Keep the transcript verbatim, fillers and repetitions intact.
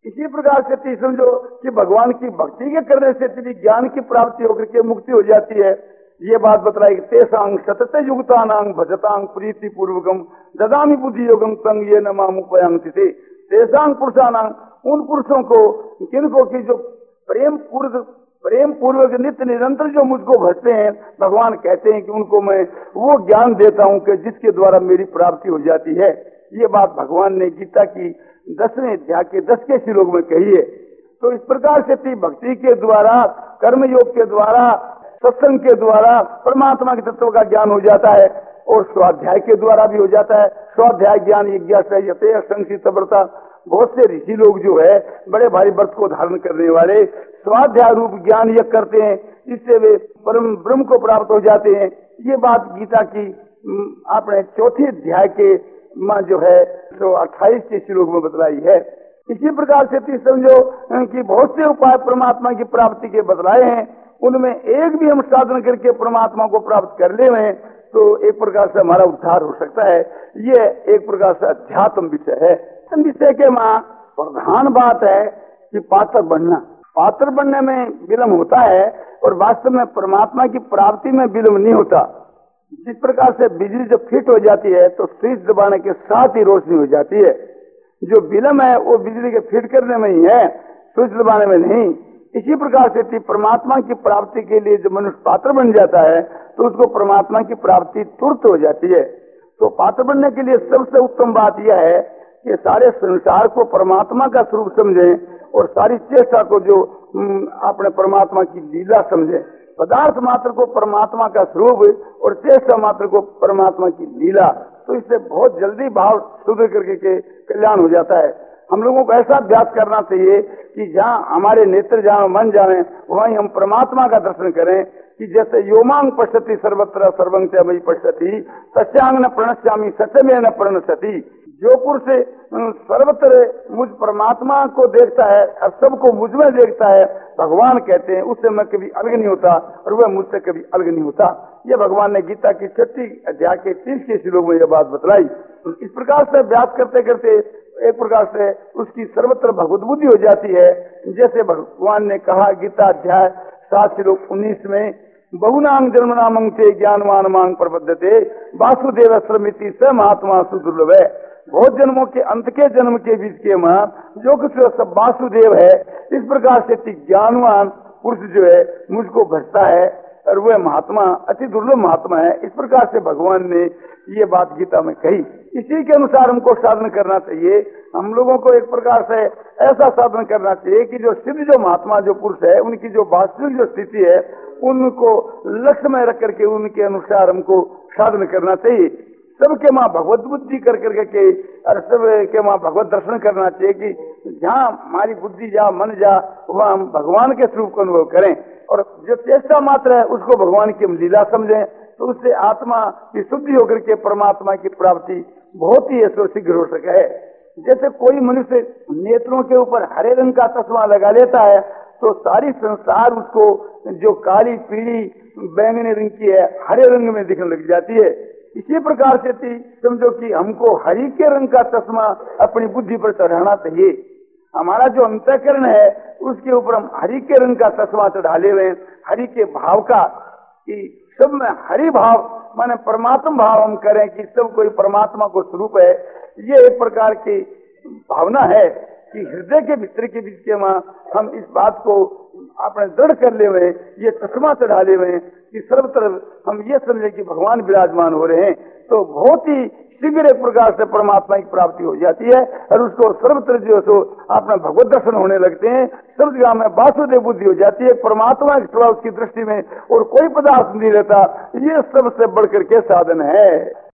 इसी प्रकार से ती समझो कि भगवान की भक्ति के करने से तेरी ज्ञान की प्राप्ति होकर के मुक्ति हो जाती है। ये बात बतलाई, तेसांग सतत युक्तानांग भजतांग प्रीति पूर्वकम ददामी बुद्धि योगम तंग ये नमामुपयांति थे। तेसांग पुरुषानांग, उन पुरुषों को किनको की जो प्रेम पूर्व प्रेम पूर्वक नित्य निरंतर जो मुझको भजते हैं, भगवान कहते हैं कि उनको मैं वो ज्ञान देता हूं कि जिसके द्वारा मेरी प्राप्ति हो जाती है। ये बात भगवान ने गीता की दसवें अध्याय के दस के श्लोक में कही है। तो इस प्रकार से भक्ति के द्वारा, कर्म योग के द्वारा, सत्संग के द्वारा परमात्मा के तत्व का ज्ञान हो जाता है और स्वाध्याय के द्वारा भी हो जाता है। स्वाध्याय ज्ञान यज्ञ संक्षिप्त व्रता, बहुत से ऋषि लोग जो है बड़े भारी व्रत को धारण करने वाले स्वाध्याय रूप ज्ञान यज्ञ करते हैं, इससे वे परम ब्रह्म को प्राप्त हो जाते हैं। ये बात गीता की आपने चौथे अध्याय के मां जो है तो अट्ठाईस के श्लोक में बतलाई है। इसी प्रकार से समझो कि बहुत से उपाय परमात्मा की प्राप्ति के बतलाए हैं, उनमें एक भी हम साधन करके परमात्मा को प्राप्त कर ले हैं तो एक प्रकार से हमारा उद्धार हो सकता है। ये एक प्रकार से अध्यात्म विषय है। विषय के मां प्रधान बात है कि पात्र बनना, पात्र बनने में विलम्ब होता है और वास्तव में परमात्मा की प्राप्ति में विलम्ब नहीं होता। जिस प्रकार से बिजली जब फिट हो जाती है तो स्विच दबाने के साथ ही रोशनी हो जाती है, जो विलम्ब है वो बिजली के फिट करने में ही है, स्विच दबाने में नहीं। इसी प्रकार से परमात्मा की प्राप्ति के लिए जब मनुष्य पात्र बन जाता है तो उसको परमात्मा की प्राप्ति तुरंत हो जाती है। तो पात्र बनने के लिए सबसे उत्तम बात यह है कि सारे संसार को परमात्मा का स्वरूप समझें और सारी चेष्टा को जो अपने परमात्मा की लीला समझें। पदार्थ मात्र को परमात्मा का स्वरूप और चेष्टा मात्र को परमात्मा की लीला, तो इससे बहुत जल्दी भाव शुद्ध करके के कल्याण हो जाता है। हम लोगों को ऐसा अभ्यास करना चाहिए कि जहाँ हमारे नेत्र जहाँ मन जाए वहीं हम परमात्मा का दर्शन करें, कि जैसे योमांग पश्यति सर्वत्र सर्वं च मयि पश्यति तस्यांग न प्रणश्यामि सत्यमेव न प्रणश्यति। जो पुरुष सर्वत्र मुझ परमात्मा को देखता है और सबको मुझ में देखता है, भगवान कहते हैं उससे मैं कभी अलग नहीं होता और वह मुझसे कभी अलग नहीं होता। ये भगवान ने गीता की छठी अध्याय के तीस के श्लोक में यह बात बतलाई। इस प्रकार से अभ्यास करते करते एक प्रकार से उसकी सर्वत्र भगवत बुद्धि हो जाती है। जैसे भगवान ने कहा गीता अध्याय सात श्लोक उन्नीस में, बहुनांग जन्म नामंग से ज्ञानवान मांग प्रबद्धते वासुदेव श्रमिति स महात्मा सुदुर्लभ है। बहुत जन्मों के अंत के जन्म के बीच के मां जो कुछ सब वासुदेव है, इस प्रकार से ज्ञानवान पुरुष जो है मुझको भजता है और वह महात्मा अति दुर्लभ महात्मा है। इस प्रकार से भगवान ने ये बात गीता में कही। इसी के अनुसार हमको साधन करना चाहिए। हम लोगों को एक प्रकार से ऐसा साधन करना चाहिए कि जो सिद्ध जो महात्मा जो पुरुष है उनकी जो वास्तविक जो स्थिति है उनको लक्ष्य में रख करके उनके अनुसार हमको साधन करना चाहिए। सबके माँ भगवत बुद्धि कर करके के और सब के माँ भगवत दर्शन करना चाहिए कि जहाँ हमारी बुद्धि जा मन जा वहाँ हम भगवान के स्वरूप को अनुभव करें और जो चेष्टा मात्र है उसको भगवान की हम लीला समझें, तो उससे आत्मा की शुद्धि होकर के परमात्मा की प्राप्ति बहुत ही ऐसा शीघ्र हो सके है। जैसे कोई मनुष्य नेत्रों के ऊपर हरे रंग का चश्मा लगा लेता है तो सारी संसार उसको जो काली पीली बैंगनी रंग की है हरे रंग में दिखने लग जाती है। इसी प्रकार से थी समझो कि हमको हरि के रंग का चश्मा अपनी बुद्धि पर चढ़ाना चाहिए। हमारा जो अंतःकरण है उसके ऊपर हम हरि के रंग का चश्मा चढ़ा ले हुए, हरि के भाव का, कि सब में हरि भाव माने परमात्मा भाव हम करें कि सब कोई परमात्मा को स्वरूप है। ये एक प्रकार की भावना है कि हृदय के भीतर के बीच के मां हम इस बात को अपने दृढ़ कर ले हुए, ये चश्मा चढ़ा ले हुए कि सर्वत्र हम ये समझे कि भगवान विराजमान हो रहे हैं, तो बहुत ही शीघ्र एक प्रकार से परमात्मा की प्राप्ति हो जाती है और उसको सर्वत्र जो सो अपना भगवत दर्शन होने लगते हैं। सब जगह में वासुदेव बुद्धि हो जाती है, परमात्मा के स्वभाव की दृष्टि में और कोई पदार्थ नहीं रहता। ये सबसे बढ़कर के साधन है।